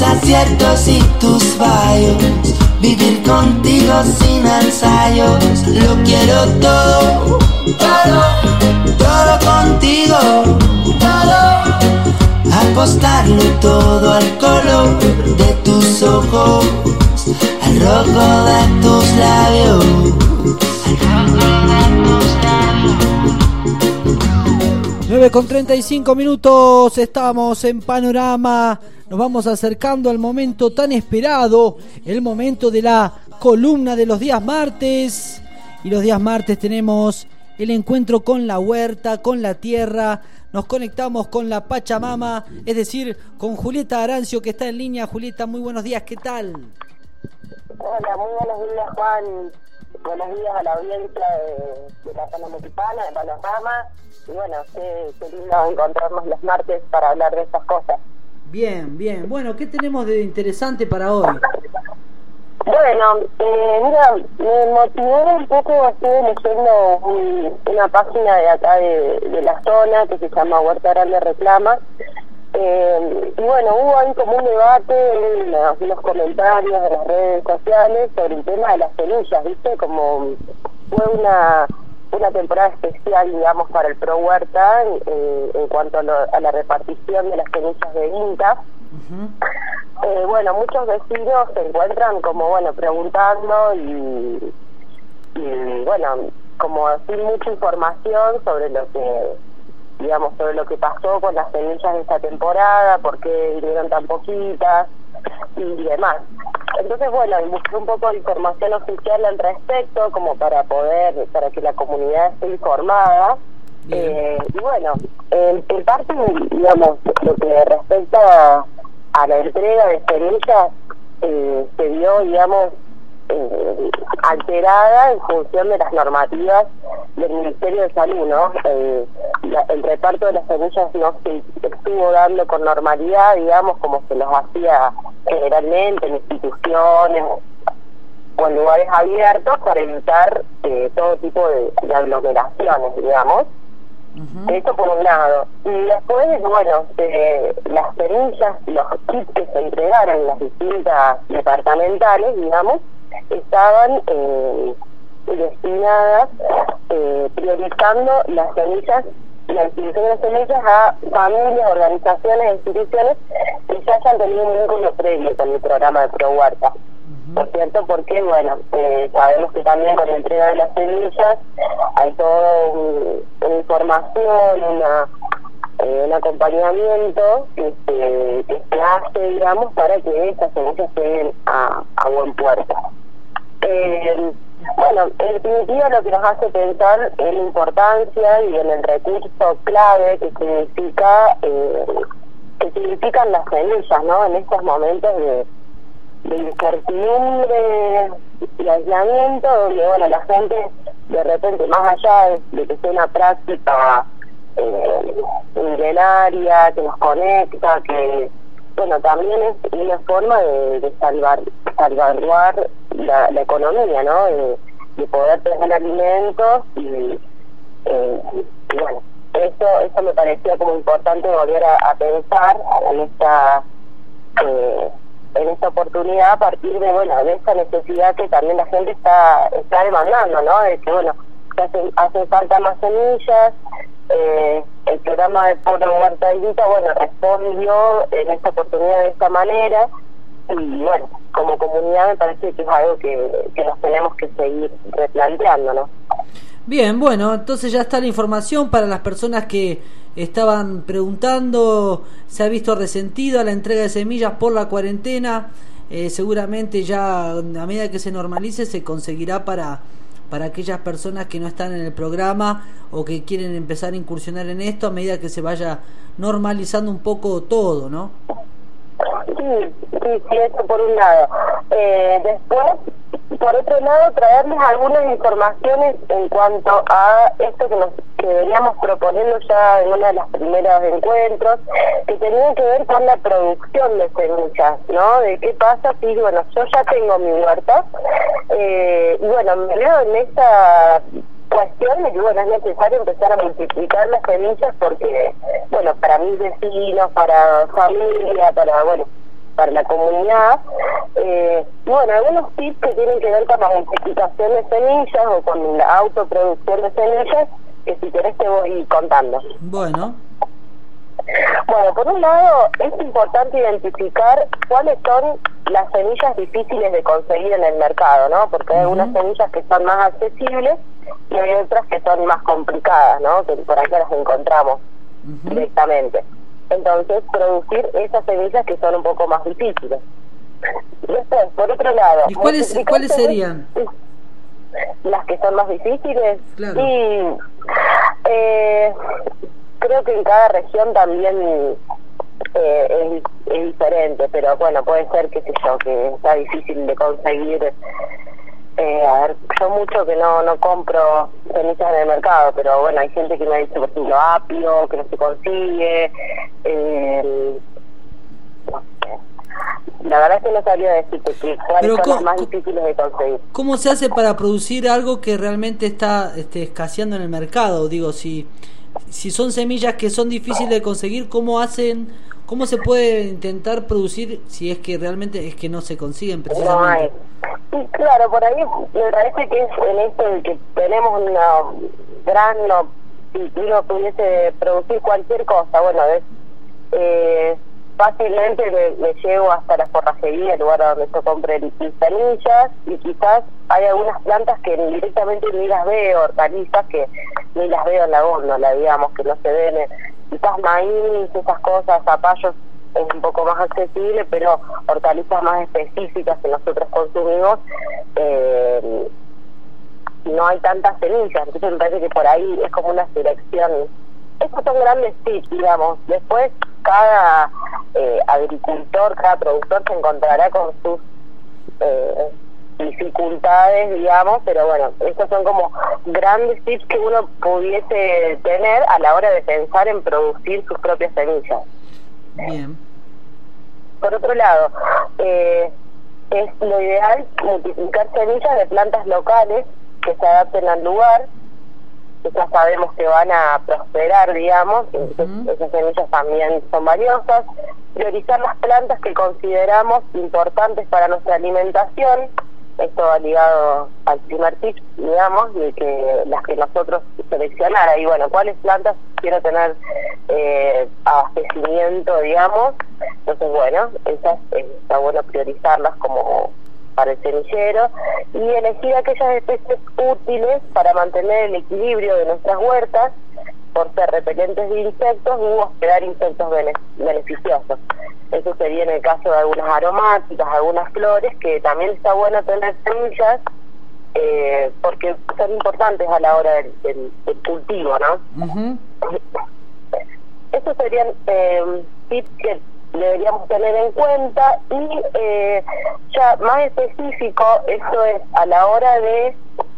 aciertos y tus fallos, vivir contigo sin ensayos. Lo quiero todo, todo, todo contigo, todo. Apostarlo todo al color de tus ojos, al rojo de tus labios, al rojo de tus labios. 9:35, estamos en Panorama. Nos vamos acercando al momento tan esperado, el momento de la columna de los días martes. Y los días martes tenemos el encuentro con la huerta, con la tierra. Nos conectamos con la Pachamama, es decir, con Julieta Arancio, que está en línea. Julieta, muy buenos días, ¿qué tal? Hola, muy buenos días, Juan. Buenos días a la audiencia de la zona mexicana, de Panorama. Y bueno, qué lindo encontrarnos los martes para hablar de estas cosas. Bien, bien. Bueno, ¿qué tenemos de interesante para hoy? Bueno, mira, me motivó un poco, estuve leyendo una página de acá de la zona que se llama Huerta Grande Reclama. Y bueno, hubo ahí como un debate, unos comentarios de las redes sociales sobre el tema de las semillas, ¿viste? Como fue una temporada especial, digamos, para el Pro Huerta en cuanto a la repartición de las semillas de INTA. Bueno, muchos vecinos se encuentran como, bueno, preguntando y bueno, como sin mucha información sobre lo que, digamos, sobre lo que pasó con las semillas de esta temporada, por qué vinieron tan poquitas y demás. Entonces, bueno, busqué un poco de información oficial al respecto, como para que la comunidad esté informada. Y bueno, en parte, digamos, lo que respecta a la entrega de semillas, se vio, digamos, alterada en función de las normativas del Ministerio de Salud, ¿no? El reparto de las semillas no se estuvo dando con normalidad, digamos, como se los hacía generalmente en instituciones o en lugares abiertos, para evitar todo tipo de aglomeraciones, digamos. Esto por un lado. Y después, bueno, las semillas, los kits que se entregaron en las distintas departamentales, digamos, estaban destinadas, priorizando las semillas, la distribución de las semillas a familias, organizaciones, instituciones que ya hayan tenido un vínculo previo con el programa de Pro Huerta. ¿No es cierto? Porque, bueno, sabemos que también con la entrega de las semillas hay toda una información, un acompañamiento que se hace, digamos, para que estas semillas lleguen a buen puerto. Bueno, en definitiva lo que nos hace pensar en la importancia y en el recurso clave que significan las semillas, ¿no? En estos momentos de incertidumbre y aislamiento, donde, bueno, la gente de repente, más allá de que sea una práctica milenaria, que nos conecta, que, bueno, también es una forma de salvaguardar la economía, ¿no? De poder tener alimentos y bueno, eso me parecía como importante volver a pensar en esta oportunidad, a partir de, bueno, de esta necesidad que también la gente está demandando, ¿no? De que, bueno, hace falta más semillas. El programa de Pro Huerta y INTA, bueno, respondió en esta oportunidad de esta manera, y bueno, como comunidad me parece que es algo que nos tenemos que seguir replanteando, ¿no? Bien, bueno, entonces ya está la información para las personas que estaban preguntando. Se ha visto resentida la entrega de semillas por la cuarentena. Seguramente ya a medida que se normalice se conseguirá para aquellas personas que no están en el programa o que quieren empezar a incursionar en esto, a medida que se vaya normalizando un poco todo, ¿no? Sí, eso por un lado. Después, por otro lado, traerles algunas informaciones en cuanto a esto que veníamos proponiendo ya en una de las primeros encuentros, que tenía que ver con la producción de semillas, ¿no? De qué pasa si, bueno, yo ya tengo mi huerta, y bueno, me veo en esta cuestión de que, bueno, es necesario empezar a multiplicar las semillas porque, bueno, para mis vecinos, para familia, para, bueno, para la comunidad. Bueno, algunos tips que tienen que ver con la multiplicación de semillas o con la autoproducción de semillas, que si querés te voy contando. Bueno, por un lado es importante identificar cuáles son las semillas difíciles de conseguir en el mercado, ¿no? Porque hay algunas semillas que son más accesibles y hay otras que son más complicadas, ¿no? Que por ahí las encontramos directamente. Entonces, producir esas semillas que son un poco más difíciles. Después, por otro lado... ¿y cuáles serían? Las que son más difíciles. Claro. Y creo que en cada región también es diferente, pero bueno, puede ser, qué sé yo, que está difícil de conseguir. A ver, yo mucho que no compro semillas en el mercado, pero bueno, hay gente que me dice, por ejemplo, apio, que no se consigue. No sé. La verdad es que no sabría decirte cuáles son las más difíciles de conseguir. ¿Cómo se hace para producir algo que realmente está escaseando en el mercado? Digo, si son semillas que son difíciles de conseguir, ¿cómo se puede intentar producir si es que realmente es que no se consiguen precisamente? No hay. Y claro, por ahí me parece que es en esto de que tenemos una gran... si uno pudiese producir cualquier cosa, bueno, fácilmente me llevo hasta la forrajería, el lugar donde yo compre mis semillas, y quizás hay algunas plantas que directamente ni las veo, hortalizas que ni las veo en la góndola, digamos, que no se ven, quizás maíz, esas cosas, zapallos es un poco más accesible, pero hortalizas más específicas que nosotros consumimos, no hay tantas semillas, entonces me parece que por ahí es como una selección. Estos son grandes tips, digamos. Después cada agricultor, cada productor se encontrará con sus dificultades, digamos, pero bueno, estos son como grandes tips que uno pudiese tener a la hora de pensar en producir sus propias semillas. Bien. Por otro lado, es lo ideal multiplicar semillas de plantas locales que se adapten al lugar, que ya sabemos que van a prosperar, digamos, entonces esas semillas también son valiosas. Priorizar las plantas que consideramos importantes para nuestra alimentación, esto va ligado al primer tip, digamos, de que las que nosotros seleccionar ahí, bueno, cuáles plantas quiero tener abastecimiento, digamos, entonces bueno, esas está bueno priorizarlas como para el semillero, y elegir aquellas especies útiles para mantener el equilibrio de nuestras huertas, por ser repelentes de insectos u hospedar insectos beneficiosos. Eso sería en el caso de algunas aromáticas, algunas flores, que también está bueno tener semillas, porque son importantes a la hora del cultivo, ¿no? Estos serían tips que deberíamos tener en cuenta, y ya más específico, esto es a la hora de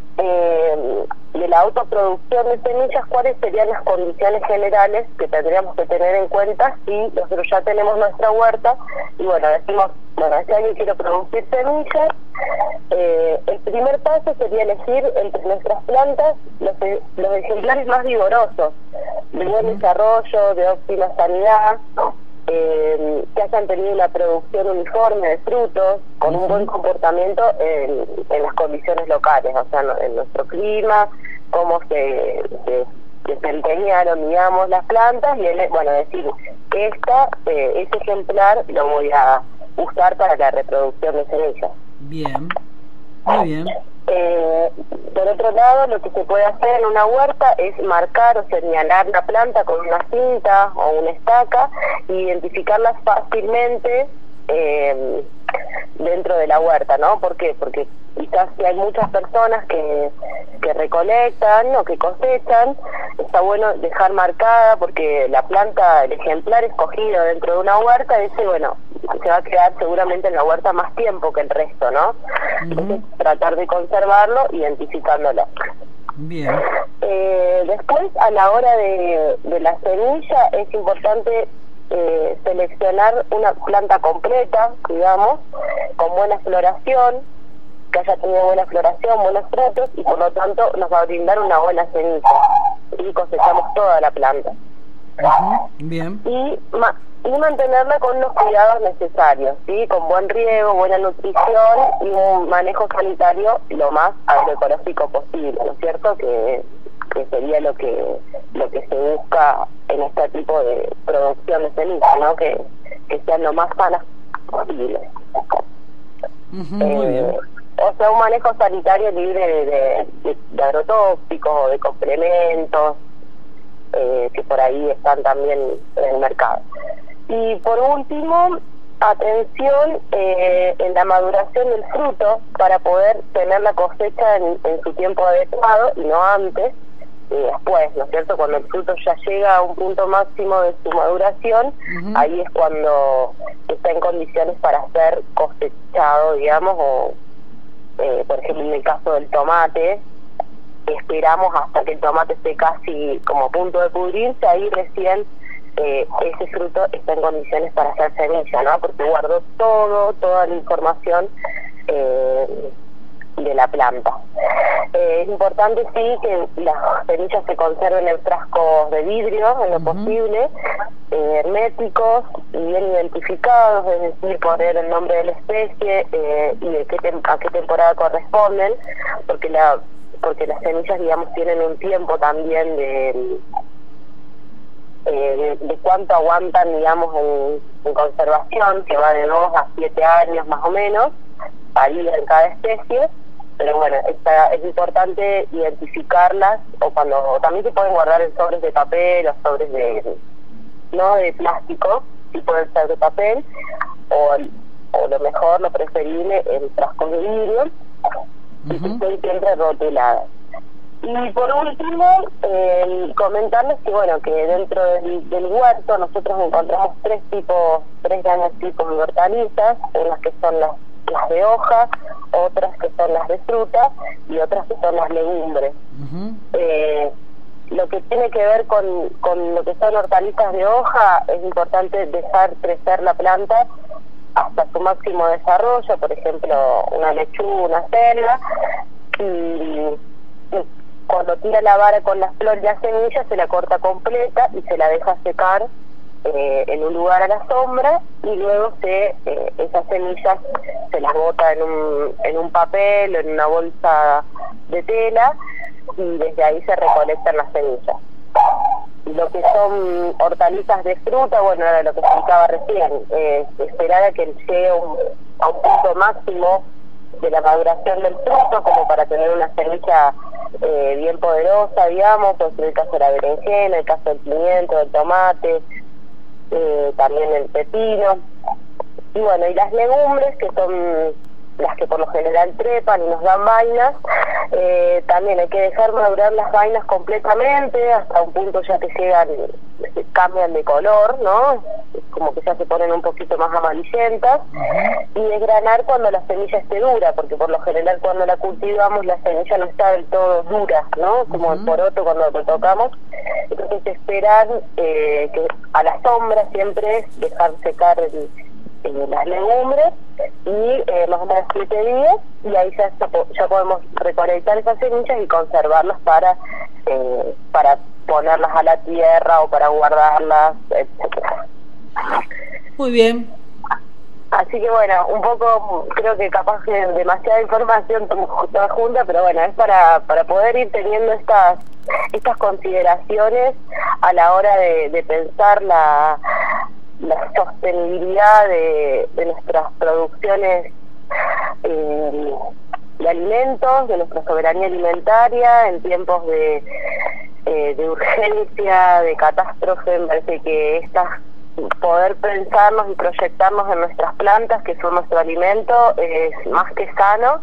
la autoproducción de semillas, cuáles serían las condiciones generales que tendríamos que tener en cuenta si nosotros ya tenemos nuestra huerta y bueno, decimos, bueno, este año quiero producir semillas. El primer paso sería elegir entre nuestras plantas los ejemplares más vigorosos, de buen desarrollo, de óptima sanidad, que hayan tenido una producción uniforme de frutos, con un buen comportamiento en las condiciones locales, o sea, en nuestro clima, cómo se desempeñaron, digamos, las plantas, y bueno, decir que ese ejemplar lo voy a usar para la reproducción de semillas. Bien, muy bien. Por otro lado, lo que se puede hacer en una huerta es marcar o señalar la planta con una cinta o una estaca e identificarlas fácilmente dentro de la huerta, ¿no? ¿Por qué? Porque quizás si hay muchas personas que recolectan o que cosechan, está bueno dejar marcada, porque la planta, el ejemplar escogido dentro de una huerta, ese, bueno, se va a quedar seguramente en la huerta más tiempo que el resto, ¿no? Entonces, tratar de conservarlo, identificándolo. Bien. Después, a la hora de la semilla, es importante seleccionar una planta completa, digamos, con buena floración, que haya tenido buena floración, buenos frutos, y por lo tanto nos va a brindar una buena semilla y cosechamos toda la planta. Bien. Y mantenerla con los cuidados necesarios, ¿sí? Con buen riego, buena nutrición y un manejo sanitario lo más agroecológico posible, ¿no es cierto? Que sería lo que se busca en este tipo de producción de semillas, ¿no? Que sean lo más sanas posible. Muy bien. O sea, un manejo sanitario libre de agrotóxicos o de complementos que por ahí están también en el mercado. Y por último, atención en la maduración del fruto para poder tener la cosecha en su tiempo adecuado y no antes y después, ¿no es cierto? Cuando el fruto ya llega a un punto máximo de su maduración, ahí es cuando está en condiciones para ser cosechado, digamos, o por ejemplo en el caso del tomate, esperamos hasta que el tomate esté casi como a punto de pudrirse, ahí recién ese fruto está en condiciones para hacer semilla, ¿no? Porque guardó toda la información de la planta. Es importante, sí, que las semillas se conserven en frascos de vidrio en lo posible, herméticos y bien identificados, es decir, poner el nombre de la especie y de a qué temporada corresponden, porque las semillas, digamos, tienen un tiempo también de cuánto aguantan, digamos, en conservación, que va de 2 a 7 años más o menos, varía en cada especie, pero bueno, es importante identificarlas, o también se pueden guardar en sobres de papel o sobres no de plástico, sí pueden ser de papel, o lo mejor, lo preferible, en frascos de vidrio, y que estén siempre rotuladas. Y por último, comentarles que bueno, que dentro del huerto nosotros encontramos tres grandes tipos de hortalizas, unas que son las de hoja, otras que son las de fruta y otras que son las legumbres. Lo que tiene que ver con lo que son hortalizas de hoja, es importante dejar crecer la planta hasta su máximo desarrollo, por ejemplo una lechuga, una selga, y cuando tira la vara con las flores y las semillas se la corta completa y se la deja secar en un lugar a la sombra, y luego esas semillas se las bota en un papel o en una bolsa de tela, y desde ahí se recolectan las semillas. Lo que son hortalizas de fruta, bueno, era lo que explicaba recién, esperar a que llegue a un punto máximo de la maduración del fruto, como para tener una semilla bien poderosa, digamos, pues en el caso de la berenjena, el caso del pimiento, del tomate, también el pepino. Y bueno, y las legumbres, que son las que por lo general trepan y nos dan vainas, también hay que dejar madurar las vainas completamente hasta un punto ya que cambian de color, ¿no? Es como que ya se ponen un poquito más amarillentas, y desgranar cuando la semilla esté dura, porque por lo general cuando la cultivamos la semilla no está del todo dura, ¿no? Como el poroto cuando lo tocamos. Entonces esperar que a la sombra siempre es dejar secar las legumbres, y más o menos 7 días, y ahí ya podemos recolectar esas semillas y conservarlas para ponerlas a la tierra o para guardarlas, etcétera. Muy bien. Así que bueno, un poco, creo que capaz que demasiada información toda junta, pero bueno, es para poder ir teniendo estas consideraciones a la hora de pensar la sostenibilidad de nuestras producciones de alimentos, de nuestra soberanía alimentaria en tiempos de urgencia, de catástrofe. Me parece que poder pensarnos y proyectarnos en nuestras plantas, que son nuestro alimento, es más que sano.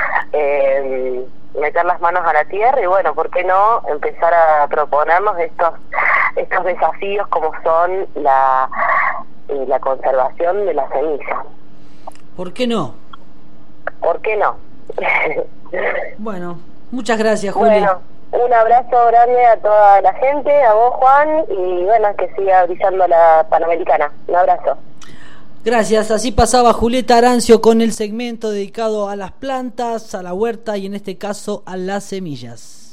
Meter las manos a la tierra y bueno, ¿por qué no empezar a proponernos estos desafíos como son la conservación de la semilla? ¿Por qué no? ¿Por qué no? Bueno, muchas gracias, Juli. Bueno, un abrazo grande a toda la gente, a vos, Juan, y bueno, que siga brillando la Panamericana. Un abrazo. Gracias, así pasaba Julieta Arancio con el segmento dedicado a las plantas, a la huerta y en este caso a las semillas.